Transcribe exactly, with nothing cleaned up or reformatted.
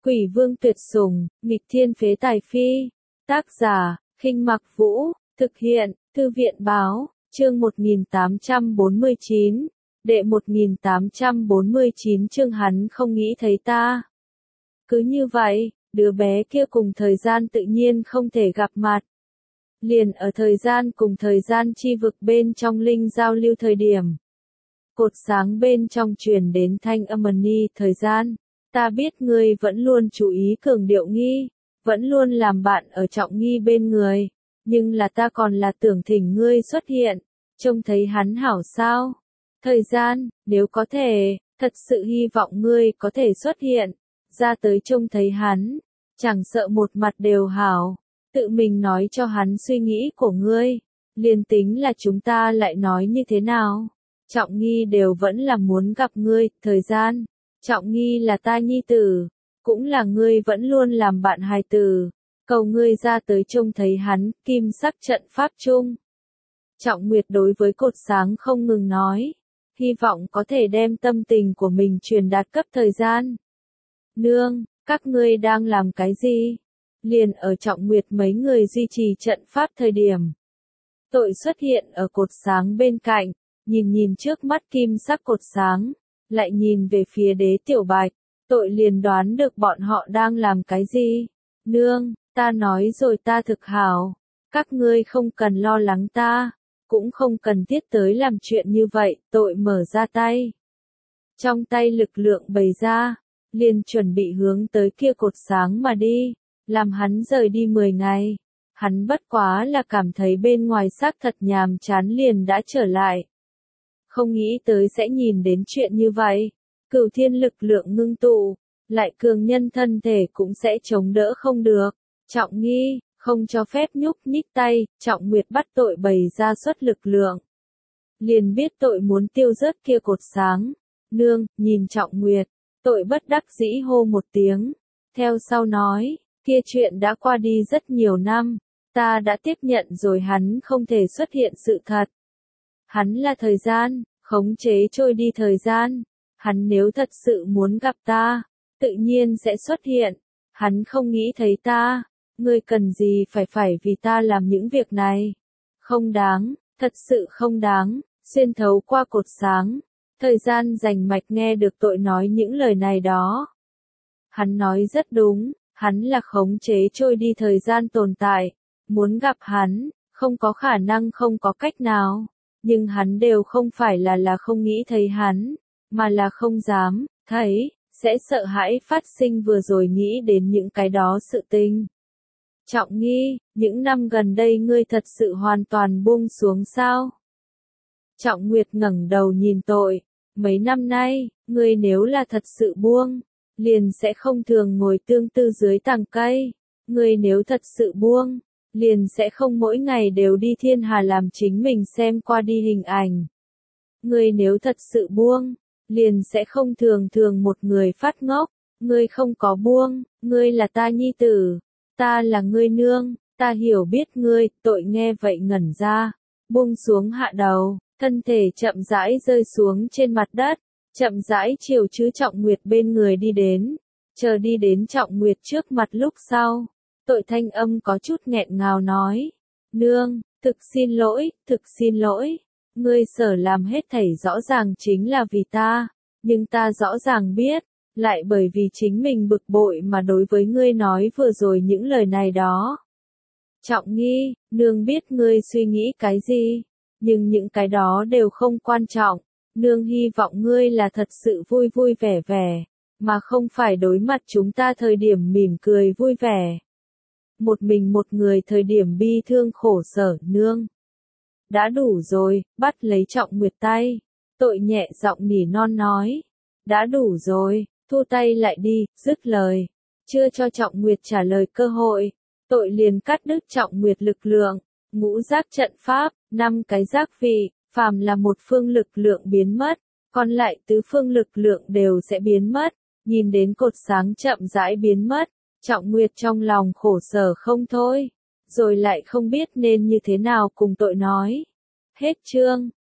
Quỷ vương tuyệt sủng, nghịch thiên phế tài phi. Tác giả, Khinh Mặc Vũ, thực hiện, Thư viện báo, chương một nghìn tám trăm bốn mươi chín, đệ một nghìn tám trăm bốn mươi chín chương hắn không nghĩ thấy ta. Cứ như vậy, đứa bé kia cùng thời gian tự nhiên không thể gặp mặt. Liền ở thời gian cùng thời gian chi vực bên trong linh giao lưu thời điểm. Cột sáng bên trong truyền đến thanh âm ni thời gian. Ta biết ngươi vẫn luôn chú ý cường điệu nghi, vẫn luôn làm bạn ở trọng nghi bên người, nhưng là ta còn là tưởng thỉnh ngươi xuất hiện, trông thấy hắn hảo sao. Thời gian, nếu có thể, thật sự hy vọng ngươi có thể xuất hiện, ra tới trông thấy hắn, chẳng sợ một mặt đều hảo, tự mình nói cho hắn suy nghĩ của ngươi, liền tính là chúng ta lại nói như thế nào, trọng nghi đều vẫn là muốn gặp ngươi, thời gian. Trọng nghi là ta nhi tử, cũng là ngươi vẫn luôn làm bạn hài tử, cầu ngươi ra tới trông thấy hắn, kim sắc trận pháp chung. Trọng Nguyệt đối với cột sáng không ngừng nói, hy vọng có thể đem tâm tình của mình truyền đạt cấp thời gian. Nương, các ngươi đang làm cái gì? Liền ở Trọng Nguyệt mấy người duy trì trận pháp thời điểm. Tội xuất hiện ở cột sáng bên cạnh, nhìn nhìn trước mắt kim sắc cột sáng. Lại nhìn về phía Đế Tiểu Bạch, tội liền đoán được bọn họ đang làm cái gì. Nương, ta nói rồi ta thực hảo, các ngươi không cần lo lắng ta, cũng không cần thiết tới làm chuyện như vậy, tội mở ra tay. Trong tay lực lượng bày ra, liền chuẩn bị hướng tới kia cột sáng mà đi, làm hắn rời đi mười ngày. Hắn bất quá là cảm thấy bên ngoài xác thật nhàm chán liền đã trở lại. Không nghĩ tới sẽ nhìn đến chuyện như vậy, cửu thiên lực lượng ngưng tụ, lại cường nhân thân thể cũng sẽ chống đỡ không được. Trọng nghi, không cho phép nhúc nhích tay, Trọng Nguyệt bắt tội bày ra suất lực lượng. Liền biết tội muốn tiêu rớt kia cột sáng. Nương, nhìn Trọng Nguyệt, tội bất đắc dĩ hô một tiếng. Theo sau nói, kia chuyện đã qua đi rất nhiều năm, ta đã tiếp nhận rồi hắn không thể xuất hiện sự thật. Hắn là thời gian, khống chế trôi đi thời gian. Hắn nếu thật sự muốn gặp ta, tự nhiên sẽ xuất hiện. Hắn không nghĩ thấy ta, ngươi cần gì phải phải vì ta làm những việc này. Không đáng, thật sự không đáng, xuyên thấu qua cột sáng. Thời gian rành mạch nghe được tội nói những lời này đó. Hắn nói rất đúng, hắn là khống chế trôi đi thời gian tồn tại. Muốn gặp hắn, không có khả năng không có cách nào. Nhưng hắn đều không phải là là không nghĩ thấy hắn, mà là không dám, thấy, sẽ sợ hãi phát sinh vừa rồi nghĩ đến những cái đó sự tình. Trọng nghi, những năm gần đây ngươi thật sự hoàn toàn buông xuống sao? Trọng Nguyệt ngẩng đầu nhìn tội, mấy năm nay, ngươi nếu là thật sự buông, liền sẽ không thường ngồi tương tư dưới tàng cây, ngươi nếu thật sự buông, liền sẽ không mỗi ngày đều đi thiên hà làm chính mình xem qua đi hình ảnh. Ngươi nếu thật sự buông, liền sẽ không thường thường một người phát ngốc, ngươi không có buông, ngươi là ta nhi tử, ta là ngươi nương, ta hiểu biết ngươi, tội nghe vậy ngẩn ra, buông xuống hạ đầu, thân thể chậm rãi rơi xuống trên mặt đất, chậm rãi chiều chứ Trọng Nguyệt bên người đi đến, chờ đi đến Trọng Nguyệt trước mặt lúc sau. Tội thanh âm có chút nghẹn ngào nói, nương, thực xin lỗi, thực xin lỗi, ngươi sở làm hết thảy rõ ràng chính là vì ta, nhưng ta rõ ràng biết, lại bởi vì chính mình bực bội mà đối với ngươi nói vừa rồi những lời này đó. Trọng nghi, nương biết ngươi suy nghĩ cái gì, nhưng những cái đó đều không quan trọng, nương hy vọng ngươi là thật sự vui vui vẻ vẻ, mà không phải đối mặt chúng ta thời điểm mỉm cười vui vẻ. Một mình một người thời điểm bi thương khổ sở, nương. Đã đủ rồi, bắt lấy Trọng Nguyệt tay. Tội nhẹ giọng nỉ non nói. Đã đủ rồi, thu tay lại đi, dứt lời. Chưa cho Trọng Nguyệt trả lời cơ hội. Tội liền cắt đứt Trọng Nguyệt lực lượng. Ngũ giác trận pháp, năm cái giác vị, phàm là một phương lực lượng biến mất. Còn lại tứ phương lực lượng đều sẽ biến mất. Nhìn đến cột sáng chậm rãi biến mất. Trọng Nguyệt trong lòng khổ sở không thôi, rồi lại không biết nên như thế nào cùng tội nói. Hết chương.